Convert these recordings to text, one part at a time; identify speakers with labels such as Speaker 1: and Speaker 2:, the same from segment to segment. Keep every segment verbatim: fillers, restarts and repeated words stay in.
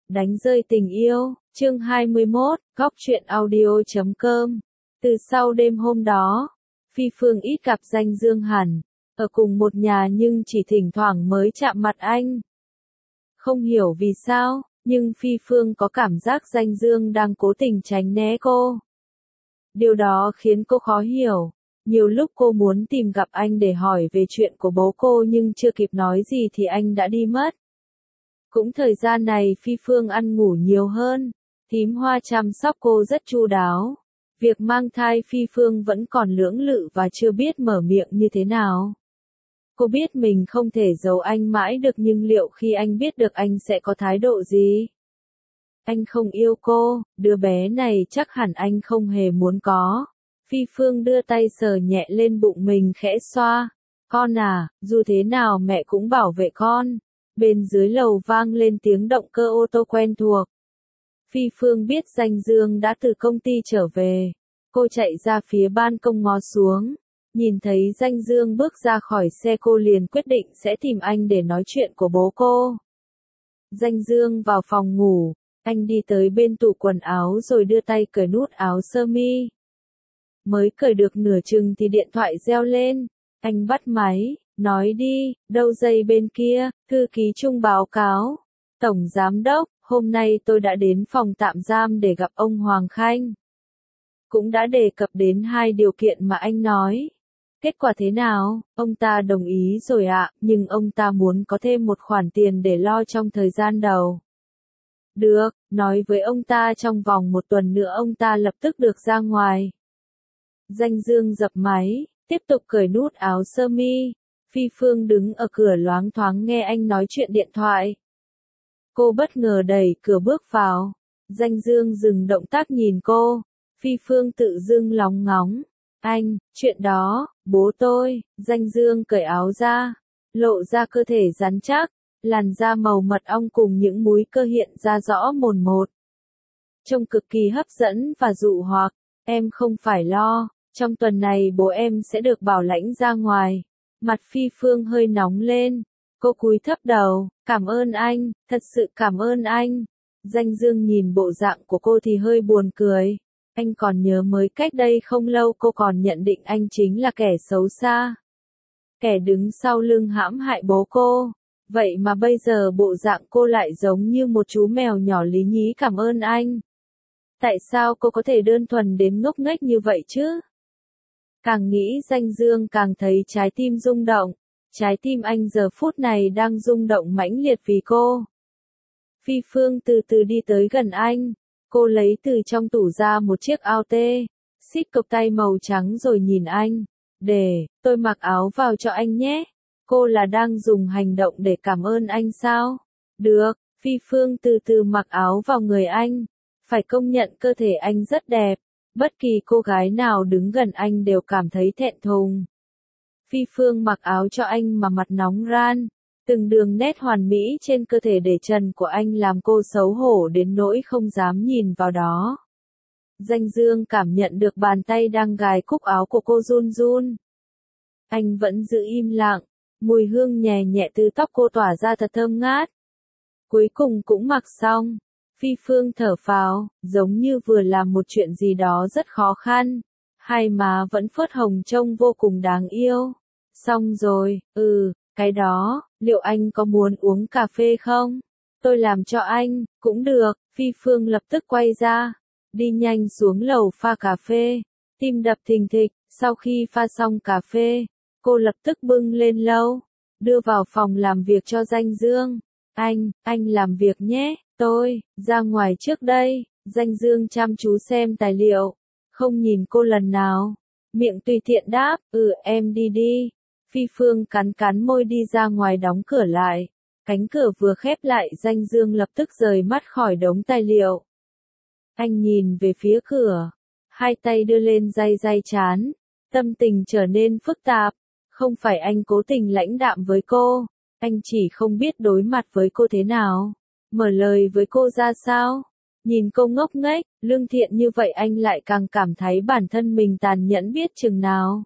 Speaker 1: Đánh rơi tình yêu, chương hai mươi mốt, góc truyện audio chấm com. Từ sau đêm hôm đó, Phi Phương ít gặp Danh Dương hẳn, ở cùng một nhà nhưng chỉ thỉnh thoảng mới chạm mặt anh. Không hiểu vì sao, nhưng Phi Phương có cảm giác Danh Dương đang cố tình tránh né cô. Điều đó khiến cô khó hiểu. Nhiều lúc cô muốn tìm gặp anh để hỏi về chuyện của bố cô nhưng chưa kịp nói gì thì anh đã đi mất. Cũng thời gian này Phi Phương ăn ngủ nhiều hơn, thím Hoa chăm sóc cô rất chu đáo. Việc mang thai Phi Phương vẫn còn lưỡng lự và chưa biết mở miệng như thế nào. Cô biết mình không thể giấu anh mãi được nhưng liệu khi anh biết được anh sẽ có thái độ gì? Anh không yêu cô, đứa bé này chắc hẳn anh không hề muốn có. Phi Phương đưa tay sờ nhẹ lên bụng mình khẽ xoa. Con à, dù thế nào mẹ cũng bảo vệ con. Bên dưới lầu vang lên tiếng động cơ ô tô quen thuộc. Phi Phương biết Danh Dương đã từ công ty trở về. Cô chạy ra phía ban công ngó xuống. Nhìn thấy Danh Dương bước ra khỏi xe cô liền quyết định sẽ tìm anh để nói chuyện của bố cô. Danh Dương vào phòng ngủ. Anh đi tới bên tủ quần áo rồi đưa tay cởi nút áo sơ mi. Mới cởi được nửa chừng thì điện thoại reo lên. Anh bắt máy, nói đi, đâu dây bên kia, thư ký Trung báo cáo. Tổng Giám đốc, hôm nay tôi đã đến phòng tạm giam để gặp ông Hoàng Khanh. Cũng đã đề cập đến hai điều kiện mà anh nói. Kết quả thế nào? Ông ta đồng ý rồi ạ, nhưng ông ta muốn có thêm một khoản tiền để lo trong thời gian đầu. Được, nói với ông ta trong vòng một tuần nữa ông ta lập tức được ra ngoài. Danh Dương dập máy, tiếp tục cởi nút áo sơ mi. Phi Phương đứng ở cửa loáng thoáng nghe anh nói chuyện điện thoại. Cô bất ngờ đẩy cửa bước vào. Danh Dương dừng động tác nhìn cô. Phi Phương tự dưng lóng ngóng. Anh, chuyện đó, bố tôi. Danh Dương cởi áo ra, lộ ra cơ thể rắn chắc, làn da màu mật ong cùng những múi cơ hiện ra rõ mồn một. Trông cực kỳ hấp dẫn và dụ hoặc. Em không phải lo, trong tuần này bố em sẽ được bảo lãnh ra ngoài. Mặt Phi Phương hơi nóng lên. Cô cúi thấp đầu, cảm ơn anh, thật sự cảm ơn anh. Danh Dương nhìn bộ dạng của cô thì hơi buồn cười. Anh còn nhớ mới cách đây không lâu cô còn nhận định anh chính là kẻ xấu xa. Kẻ đứng sau lưng hãm hại bố cô. Vậy mà bây giờ bộ dạng cô lại giống như một chú mèo nhỏ lý nhí cảm ơn anh. Tại sao cô có thể đơn thuần đến ngốc nghếch như vậy chứ? Càng nghĩ Danh Dương càng thấy trái tim rung động. Trái tim anh giờ phút này đang rung động mãnh liệt vì cô. Phi Phương từ từ đi tới gần anh. Cô lấy từ trong tủ ra một chiếc áo tê, xích cộc tay màu trắng rồi nhìn anh. Để, tôi mặc áo vào cho anh nhé. Cô là đang dùng hành động để cảm ơn anh sao? Được, Phi Phương từ từ mặc áo vào người anh. Phải công nhận cơ thể anh rất đẹp. Bất kỳ cô gái nào đứng gần anh đều cảm thấy thẹn thùng. Phi Phương mặc áo cho anh mà mặt nóng ran. Từng đường nét hoàn mỹ trên cơ thể để trần của anh làm cô xấu hổ đến nỗi không dám nhìn vào đó. Danh Dương cảm nhận được bàn tay đang gài cúc áo của cô run run. Anh vẫn giữ im lặng, mùi hương nhẹ nhẹ từ tóc cô tỏa ra thật thơm ngát. Cuối cùng cũng mặc xong. Phi Phương thở phào, giống như vừa làm một chuyện gì đó rất khó khăn. Hai má vẫn phớt hồng trông vô cùng đáng yêu. Xong rồi, ừ, cái đó, liệu anh có muốn uống cà phê không? Tôi làm cho anh, cũng được. Phi Phương lập tức quay ra, đi nhanh xuống lầu pha cà phê. Tim đập thình thịch, sau khi pha xong cà phê, cô lập tức bưng lên lâu, đưa vào phòng làm việc cho Danh Dương. Anh, anh làm việc nhé. Tôi, ra ngoài trước đây. Danh Dương chăm chú xem tài liệu, không nhìn cô lần nào. Miệng tùy tiện đáp, ừ em đi đi. Phi Phương cắn cắn môi đi ra ngoài đóng cửa lại. Cánh cửa vừa khép lại Danh Dương lập tức rời mắt khỏi đống tài liệu. Anh nhìn về phía cửa, hai tay đưa lên day day trán. Tâm tình trở nên phức tạp. Không phải anh cố tình lãnh đạm với cô, anh chỉ không biết đối mặt với cô thế nào. Mở lời với cô ra sao? Nhìn cô ngốc nghếch, lương thiện như vậy anh lại càng cảm thấy bản thân mình tàn nhẫn biết chừng nào.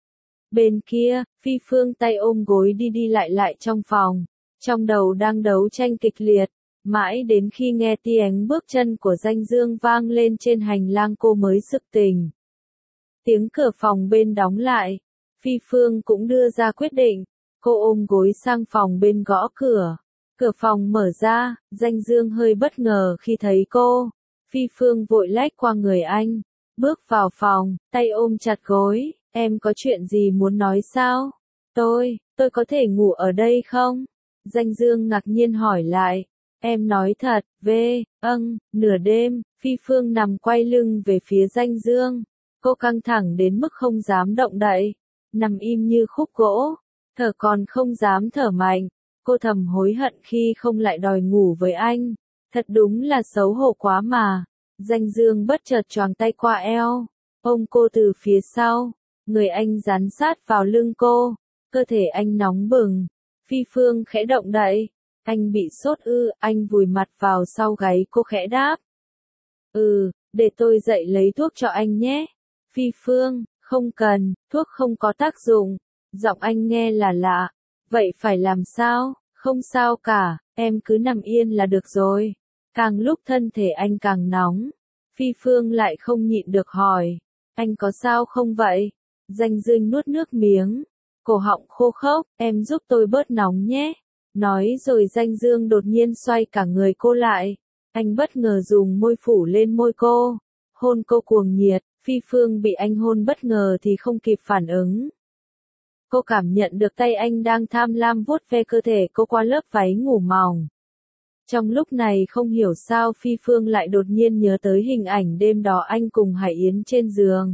Speaker 1: Bên kia, Phi Phương tay ôm gối đi đi lại lại trong phòng. Trong đầu đang đấu tranh kịch liệt. Mãi đến khi nghe tiếng bước chân của Danh Dương vang lên trên hành lang cô mới sực tỉnh. Tiếng cửa phòng bên đóng lại. Phi Phương cũng đưa ra quyết định. Cô ôm gối sang phòng bên gõ cửa. Cửa phòng mở ra, Danh Dương hơi bất ngờ khi thấy cô. Phi Phương vội lách qua người anh. Bước vào phòng, tay ôm chặt gối. Em có chuyện gì muốn nói sao? Tôi, tôi có thể ngủ ở đây không? Danh Dương ngạc nhiên hỏi lại. Em nói thật, về, âng, nửa đêm, Phi Phương nằm quay lưng về phía Danh Dương. Cô căng thẳng đến mức không dám động đậy. Nằm im như khúc gỗ. Thở còn không dám thở mạnh. Cô thầm hối hận khi không lại đòi ngủ với anh. Thật đúng là xấu hổ quá mà. Danh Dương bất chợt choàng tay qua eo. Ôm cô từ phía sau. Người anh dán sát vào lưng cô. Cơ thể anh nóng bừng. Phi Phương khẽ động đậy. Anh bị sốt ư, anh vùi mặt vào sau gáy cô khẽ đáp. Ừ, để tôi dậy lấy thuốc cho anh nhé. Phi Phương, không cần, thuốc không có tác dụng. Giọng anh nghe là lạ. Vậy phải làm sao? Không sao cả, em cứ nằm yên là được rồi. Càng lúc thân thể anh càng nóng. Phi Phương lại không nhịn được hỏi. Anh có sao không vậy? Danh Dương nuốt nước miếng. Cổ họng khô khốc, em giúp tôi bớt nóng nhé. Nói rồi Danh Dương đột nhiên xoay cả người cô lại. Anh bất ngờ dùng môi phủ lên môi cô. Hôn cô cuồng nhiệt, Phi Phương bị anh hôn bất ngờ thì không kịp phản ứng. Cô cảm nhận được tay anh đang tham lam vuốt ve cơ thể cô qua lớp váy ngủ mỏng. Trong lúc này không hiểu sao Phi Phương lại đột nhiên nhớ tới hình ảnh đêm đó anh cùng Hải Yến trên giường.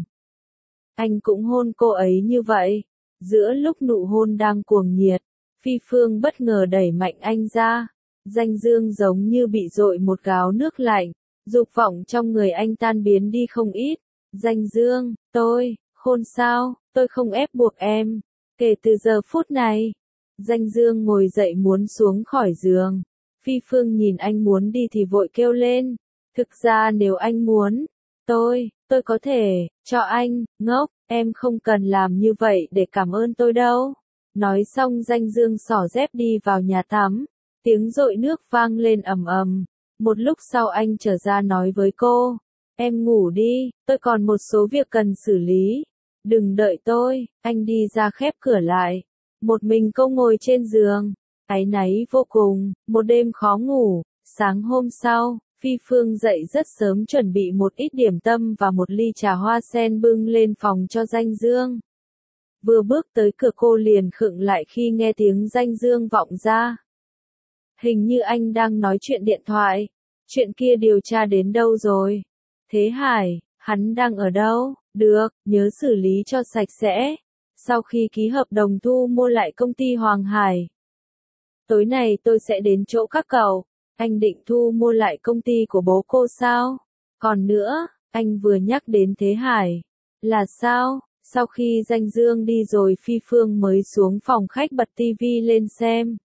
Speaker 1: Anh cũng hôn cô ấy như vậy. Giữa lúc nụ hôn đang cuồng nhiệt, Phi Phương bất ngờ đẩy mạnh anh ra. Danh Dương giống như bị dội một gáo nước lạnh. Dục vọng trong người anh tan biến đi không ít. Danh Dương, tôi, hôn sao, tôi không ép buộc em. Kể từ giờ phút này, Danh Dương ngồi dậy muốn xuống khỏi giường. Phi Phương nhìn anh muốn đi thì vội kêu lên. Thực ra nếu anh muốn, tôi, tôi có thể, cho anh, ngốc, em không cần làm như vậy để cảm ơn tôi đâu. Nói xong Danh Dương xỏ dép đi vào nhà tắm. Tiếng dội nước vang lên ầm ầm. Một lúc sau anh trở ra nói với cô. Em ngủ đi, tôi còn một số việc cần xử lý. Đừng đợi tôi, anh đi ra khép cửa lại. Một mình cô ngồi trên giường. Áy náy vô cùng, một đêm khó ngủ. Sáng hôm sau, Phi Phương dậy rất sớm chuẩn bị một ít điểm tâm và một ly trà hoa sen bưng lên phòng cho Danh Dương. Vừa bước tới cửa cô liền khựng lại khi nghe tiếng Danh Dương vọng ra. Hình như anh đang nói chuyện điện thoại. Chuyện kia điều tra đến đâu rồi? Thế Hải, hắn đang ở đâu? Được, nhớ xử lý cho sạch sẽ. Sau khi ký hợp đồng thu mua lại công ty Hoàng Hải. Tối nay tôi sẽ đến chỗ các cậu. Anh định thu mua lại công ty của bố cô sao? Còn nữa, anh vừa nhắc đến Thế Hải. Là sao? Sau khi Danh Dương đi rồi Phi Phương mới xuống phòng khách bật tivi lên xem.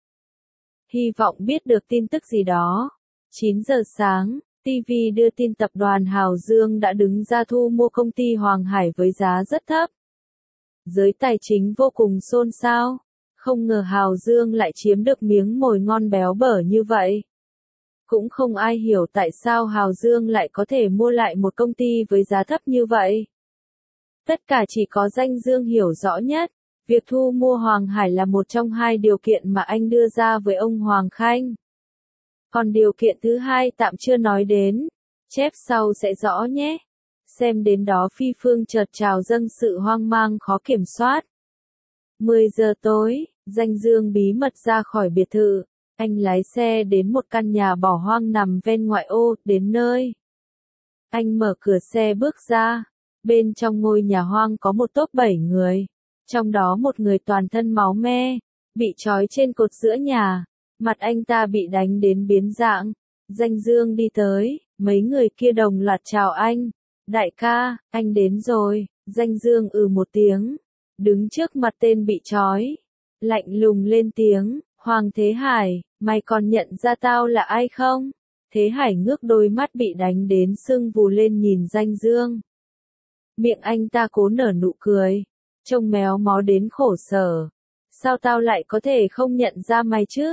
Speaker 1: Hy vọng biết được tin tức gì đó. chín giờ sáng, ti vi đưa tin tập đoàn Hào Dương đã đứng ra thu mua công ty Hoàng Hải với giá rất thấp. Giới tài chính vô cùng xôn xao. Không ngờ Hào Dương lại chiếm được miếng mồi ngon béo bở như vậy. Cũng không ai hiểu tại sao Hào Dương lại có thể mua lại một công ty với giá thấp như vậy. Tất cả chỉ có Danh Dương hiểu rõ nhất. Việc thu mua Hoàng Hải là một trong hai điều kiện mà anh đưa ra với ông Hoàng Khanh. Còn điều kiện thứ hai tạm chưa nói đến. Chép sau sẽ rõ nhé. Xem đến đó Phi Phương chợt trào dâng sự hoang mang khó kiểm soát. mười giờ tối, Danh Dương bí mật ra khỏi biệt thự. Anh lái xe đến một căn nhà bỏ hoang nằm ven ngoại ô, đến nơi. Anh mở cửa xe bước ra. Bên trong ngôi nhà hoang có một tốp bảy người. Trong đó một người toàn thân máu me, bị trói trên cột giữa nhà. Mặt anh ta bị đánh đến biến dạng. Danh Dương đi tới, mấy người kia đồng loạt chào anh. Đại ca, anh đến rồi. Danh Dương ừ một tiếng. Đứng trước mặt tên bị trói. Lạnh lùng lên tiếng. Hoàng Thế Hải, mày còn nhận ra tao là ai không? Thế Hải ngước đôi mắt bị đánh đến sưng vù lên nhìn Danh Dương. Miệng anh ta cố nở nụ cười. Trông méo mó đến khổ sở. Sao tao lại có thể không nhận ra mày chứ?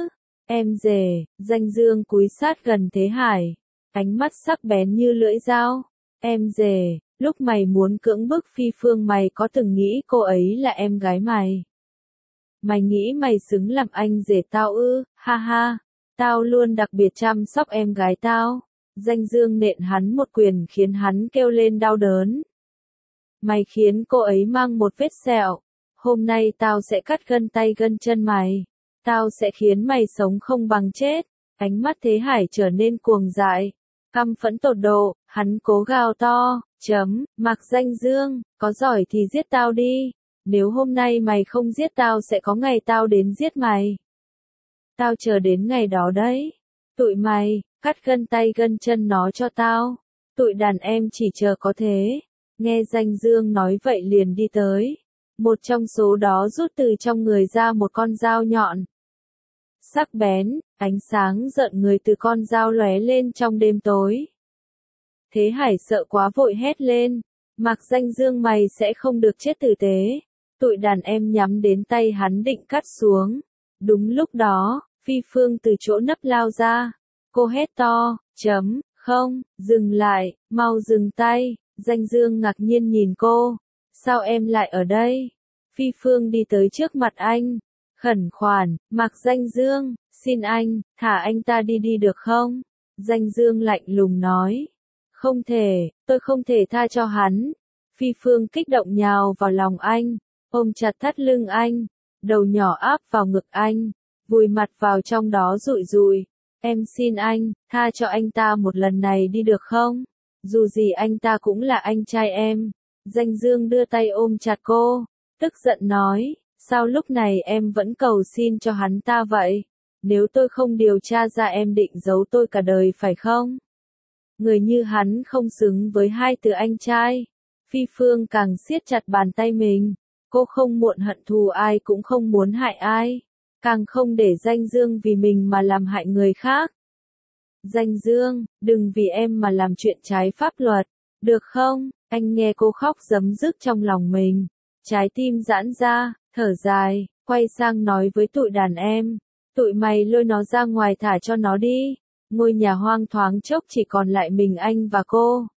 Speaker 1: Em rể, Danh Dương cúi sát gần Thế Hải, ánh mắt sắc bén như lưỡi dao. Em rể, lúc mày muốn cưỡng bức Phi Phương mày có từng nghĩ cô ấy là em gái mày? Mày nghĩ mày xứng làm anh rể tao ư? Ha ha, tao luôn đặc biệt chăm sóc em gái tao. Danh Dương nện hắn một quyền khiến hắn kêu lên đau đớn. Mày khiến cô ấy mang một vết sẹo. Hôm nay tao sẽ cắt gân tay gân chân mày. Tao sẽ khiến mày sống không bằng chết. Ánh mắt Thế Hải trở nên cuồng dại. Căm phẫn tột độ, hắn cố gào to, chấm, Mạc Danh Dương, có giỏi thì giết tao đi. Nếu hôm nay mày không giết tao sẽ có ngày tao đến giết mày. Tao chờ đến ngày đó đấy. Tụi mày, cắt gân tay gân chân nó cho tao. Tụi đàn em chỉ chờ có thế. Nghe Danh Dương nói vậy liền đi tới. Một trong số đó rút từ trong người ra một con dao nhọn. Sắc bén, ánh sáng rợn người từ con dao lóe lên trong đêm tối. Thế Hải sợ quá vội hét lên. Mạc Danh Dương mày sẽ không được chết tử tế. Tụi đàn em nhắm đến tay hắn định cắt xuống. Đúng lúc đó, Phi Phương từ chỗ nấp lao ra. Cô hét to, chấm, không, dừng lại, mau dừng tay. Danh Dương ngạc nhiên nhìn cô. Sao em lại ở đây? Phi Phương đi tới trước mặt anh. Khẩn khoản, Mạc Danh Dương, xin anh, thả anh ta đi đi được không? Danh Dương lạnh lùng nói. Không thể, tôi không thể tha cho hắn. Phi Phương kích động nhào vào lòng anh, ôm chặt thắt lưng anh, đầu nhỏ áp vào ngực anh, vùi mặt vào trong đó rụi rụi. Em xin anh, tha cho anh ta một lần này đi được không? Dù gì anh ta cũng là anh trai em. Danh Dương đưa tay ôm chặt cô, tức giận nói, sao lúc này em vẫn cầu xin cho hắn ta vậy? Nếu tôi không điều tra ra em định giấu tôi cả đời phải không? Người như hắn không xứng với hai từ anh trai. Phi Phương càng siết chặt bàn tay mình. Cô không muộn hận thù ai cũng không muốn hại ai. Càng không để Danh Dương vì mình mà làm hại người khác. Danh Dương, đừng vì em mà làm chuyện trái pháp luật. Được không? Anh nghe cô khóc giấm dứt trong lòng mình. Trái tim giãn ra, thở dài, quay sang nói với tụi đàn em. Tụi mày lôi nó ra ngoài thả cho nó đi. Ngôi nhà hoang thoáng chốc chỉ còn lại mình anh và cô.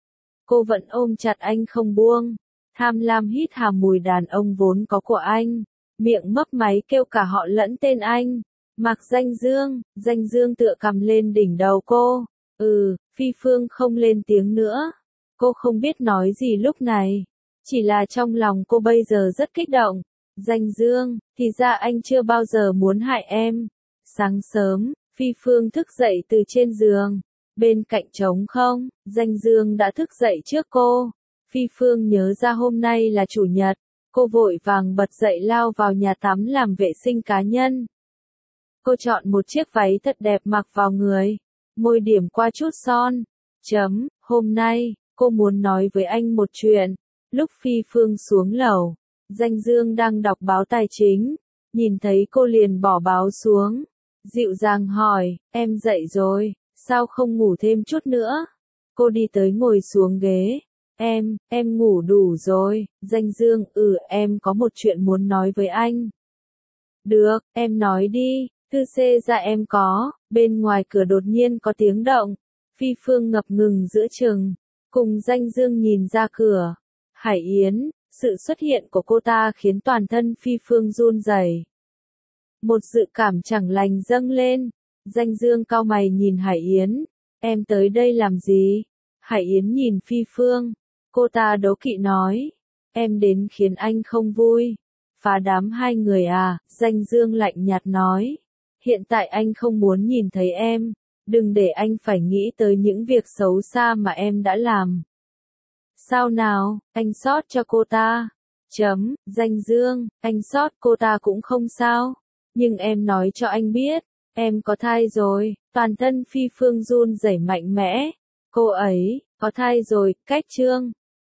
Speaker 1: Cô vẫn ôm chặt anh không buông. Tham lam hít hà mùi đàn ông vốn có của anh. Miệng mấp máy kêu cả họ lẫn tên anh. Mạc Danh Dương, Danh Dương tựa cầm lên đỉnh đầu cô. Ừ, Phi Phương không lên tiếng nữa. Cô không biết nói gì lúc này. Chỉ là trong lòng cô bây giờ rất kích động. Danh Dương, thì ra anh chưa bao giờ muốn hại em. Sáng sớm, Phi Phương thức dậy từ trên giường. Bên cạnh trống không, Danh Dương đã thức dậy trước cô. Phi Phương nhớ ra hôm nay là chủ nhật. Cô vội vàng bật dậy lao vào nhà tắm làm vệ sinh cá nhân. Cô chọn một chiếc váy thật đẹp mặc vào người. Môi điểm qua chút son. Chấm, hôm nay, cô muốn nói với anh một chuyện. Lúc Phi Phương xuống lầu, Danh Dương đang đọc báo tài chính. Nhìn thấy cô liền bỏ báo xuống. Dịu dàng hỏi, em dậy rồi, sao không ngủ thêm chút nữa? Cô đi tới ngồi xuống ghế. Em, em ngủ đủ rồi. Danh Dương, ừ em có một chuyện muốn nói với anh. Được, em nói đi. Thư xê ra em có. Bên ngoài cửa đột nhiên có tiếng động. Phi Phương ngập ngừng giữa chừng. Cùng Danh Dương nhìn ra cửa. Hải Yến, sự xuất hiện của cô ta khiến toàn thân Phi Phương run rẩy. Một dự cảm chẳng lành dâng lên. Danh Dương cau mày nhìn Hải Yến. Em tới đây làm gì? Hải Yến nhìn Phi Phương. Cô ta đố kỵ nói. Em đến khiến anh không vui. Phá đám hai người à? Danh Dương lạnh nhạt nói. Hiện tại anh không muốn nhìn thấy em. Đừng để anh phải nghĩ tới những việc xấu xa mà em đã làm. Sao nào, anh xót cho cô ta? Chấm, Danh Dương, anh xót cô ta cũng không sao. Nhưng em nói cho anh biết, em có thai rồi. Toàn thân Phi Phương run rẩy mạnh mẽ. Cô ấy, có thai rồi, cách chương.